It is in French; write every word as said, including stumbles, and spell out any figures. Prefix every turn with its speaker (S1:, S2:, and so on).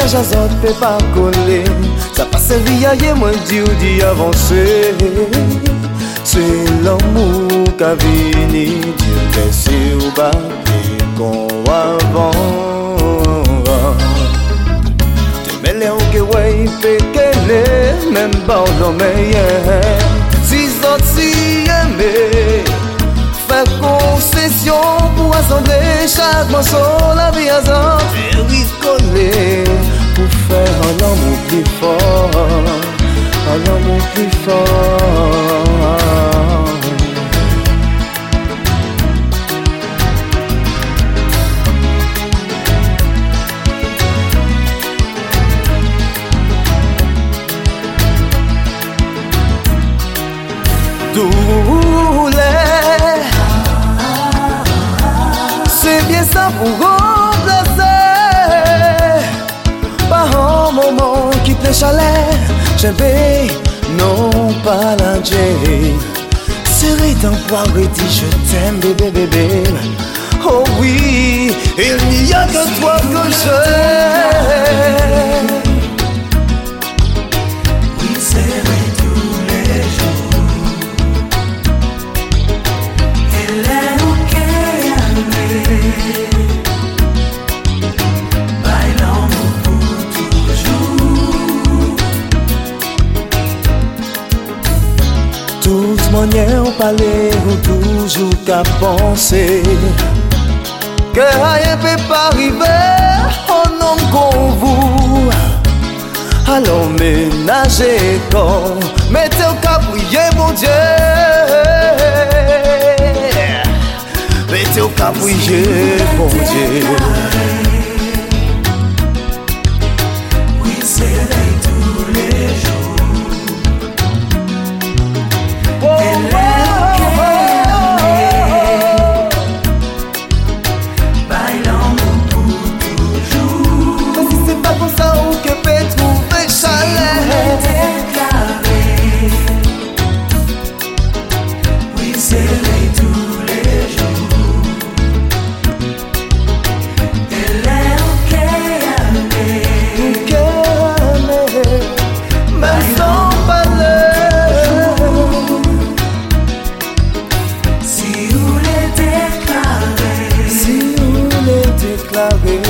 S1: piège à autres peut pas coller. Ça passe via y moi dit ou dit avancer. C'est l'amour qu'a vini Dieu baissé ou bas qu'on avant. Te mêler au que ouais fait qu'elle même pas dans meilleur. Si autres si aimé fait concession pour assembler chaque morceau la vie à zan. Et oui coller pour faire un amour plus fort, un amour plus fort. Douleur, c'est bien ça pour remplacer. Par un moment qui te chaleur, je vais non pas la Dieu. Serré dans poire et dit je t'aime bébé bébé. Oh oui, il n'y a que toi que j'aime.
S2: Oui, serré tous les jours. Elle est ok à bailons pour toujours.
S1: Toute manière on parlait ou toujours qu'à penser que rien peut pas arriver au nom qu'on vous. Alors ménagez quand mettez au cap prier mon Dieu. Mettez au cap prier mon Dieu.
S2: Oui, c'est tous les jours. Elle est ok à bailons pour toujours.
S1: Mais si c'est pas comme ça on que peut trouver chaleur.
S2: Déclaré. Oui, c'est tous les jours. Elle est ok à
S1: Calme, même sans parler.
S2: si vous les déclarez.
S1: Si vous les déclarez.